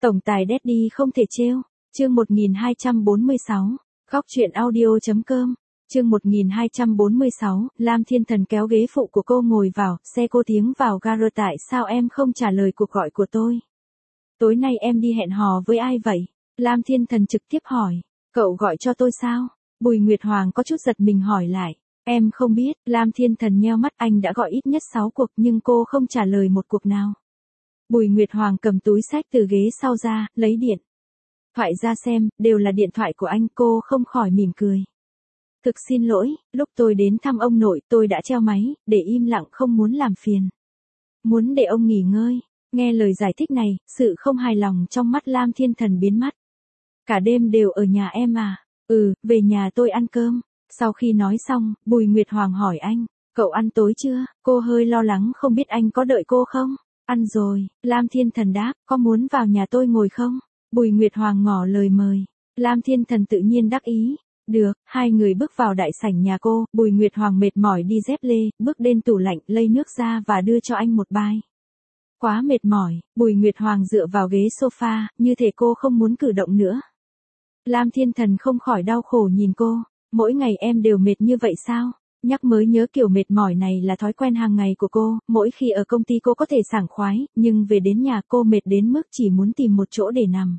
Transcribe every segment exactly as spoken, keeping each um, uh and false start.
Tổng tài Daddy không thể trêu. Chương một nghìn hai trăm bốn mươi sáu. Góc truyện audio.com. Chương một nghìn hai trăm bốn mươi sáu, Lam Thiên Thần kéo ghế phụ của cô ngồi vào, xe cô tiến vào gara. Tại sao em không trả lời cuộc gọi của tôi? Tối nay em đi hẹn hò với ai vậy? Lam Thiên Thần trực tiếp hỏi. Cậu gọi cho tôi sao? Bùi Nguyệt Hoàng có chút giật mình hỏi lại. Em không biết. Lam Thiên Thần nheo mắt, anh đã gọi ít nhất sáu cuộc nhưng cô không trả lời một cuộc nào. Bùi Nguyệt Hoàng cầm túi xách từ ghế sau ra, lấy điện thoại ra xem, đều là điện thoại của anh. Cô không khỏi mỉm cười. Thực xin lỗi, lúc tôi đến thăm ông nội tôi đã treo máy, để im lặng không muốn làm phiền. Muốn để ông nghỉ ngơi. Nghe lời giải thích này, sự không hài lòng trong mắt Lam Thiên Thần biến mất. Cả đêm đều ở nhà em à? Ừ, về nhà tôi ăn cơm. Sau khi nói xong, Bùi Nguyệt Hoàng hỏi anh, cậu ăn tối chưa? Cô hơi lo lắng không biết anh có đợi cô không? Ăn rồi, Lam Thiên Thần đáp, có muốn vào nhà tôi ngồi không? Bùi Nguyệt Hoàng ngỏ lời mời. Lam Thiên Thần tự nhiên đắc ý. Được, hai người bước vào đại sảnh nhà cô, Bùi Nguyệt Hoàng mệt mỏi đi dép lê, bước đến tủ lạnh, lấy nước ra và đưa cho anh một bai. Quá mệt mỏi, Bùi Nguyệt Hoàng dựa vào ghế sofa, như thể cô không muốn cử động nữa. Lam Thiên Thần không khỏi đau khổ nhìn cô, mỗi ngày em đều mệt như vậy sao? Nhắc mới nhớ kiểu mệt mỏi này là thói quen hàng ngày của cô, mỗi khi ở công ty cô có thể sảng khoái, nhưng về đến nhà cô mệt đến mức chỉ muốn tìm một chỗ để nằm.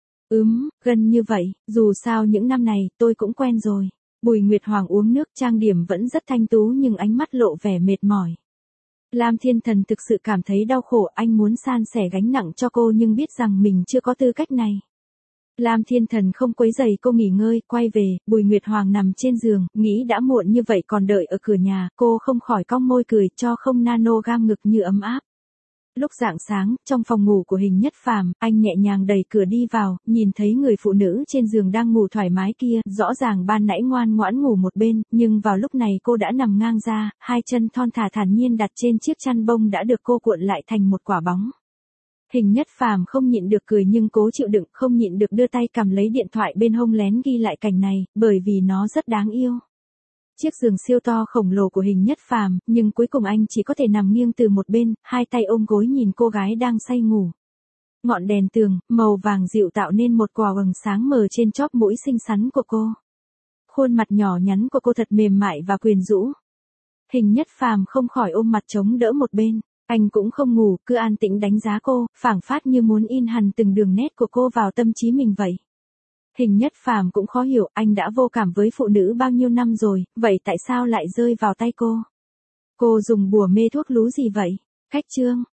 Ừm, gần như vậy, dù sao những năm này tôi cũng quen rồi. Bùi Nguyệt Hoàng uống nước, trang điểm vẫn rất thanh tú nhưng ánh mắt lộ vẻ mệt mỏi. Lam Thiên Thần thực sự cảm thấy đau khổ, anh muốn san sẻ gánh nặng cho cô nhưng biết rằng mình chưa có tư cách này. Lam Thiên Thần không quấy rầy cô nghỉ ngơi, quay về, Bùi Nguyệt Hoàng nằm trên giường, nghĩ đã muộn như vậy còn đợi ở cửa nhà, cô không khỏi cong môi cười cho không nano gam ngực như ấm áp. Lúc rạng sáng, trong phòng ngủ của Hình Nhất Phàm, anh nhẹ nhàng đẩy cửa đi vào, nhìn thấy người phụ nữ trên giường đang ngủ thoải mái kia, rõ ràng ban nãy ngoan ngoãn ngủ một bên, nhưng vào lúc này cô đã nằm ngang ra, hai chân thon thả thản nhiên đặt trên chiếc chăn bông đã được cô cuộn lại thành một quả bóng. Hình Nhất Phàm không nhịn được cười nhưng cố chịu đựng, không nhịn được đưa tay cầm lấy điện thoại bên hông lén ghi lại cảnh này, bởi vì nó rất đáng yêu. Chiếc giường siêu to khổng lồ của Hình Nhất Phàm, nhưng cuối cùng anh chỉ có thể nằm nghiêng từ một bên, hai tay ôm gối nhìn cô gái đang say ngủ. Ngọn đèn tường, màu vàng dịu tạo nên một quả vầng sáng mờ trên chóp mũi xinh xắn của cô. Khuôn mặt nhỏ nhắn của cô thật mềm mại và quyến rũ. Hình Nhất Phàm không khỏi ôm mặt chống đỡ một bên. Anh cũng không ngủ, cứ an tĩnh đánh giá cô, phảng phất như muốn in hằn từng đường nét của cô vào tâm trí mình vậy. Hình Nhất Phàm cũng khó hiểu, anh đã vô cảm với phụ nữ bao nhiêu năm rồi, vậy tại sao lại rơi vào tay cô? Cô dùng bùa mê thuốc lú gì vậy? Cách chương.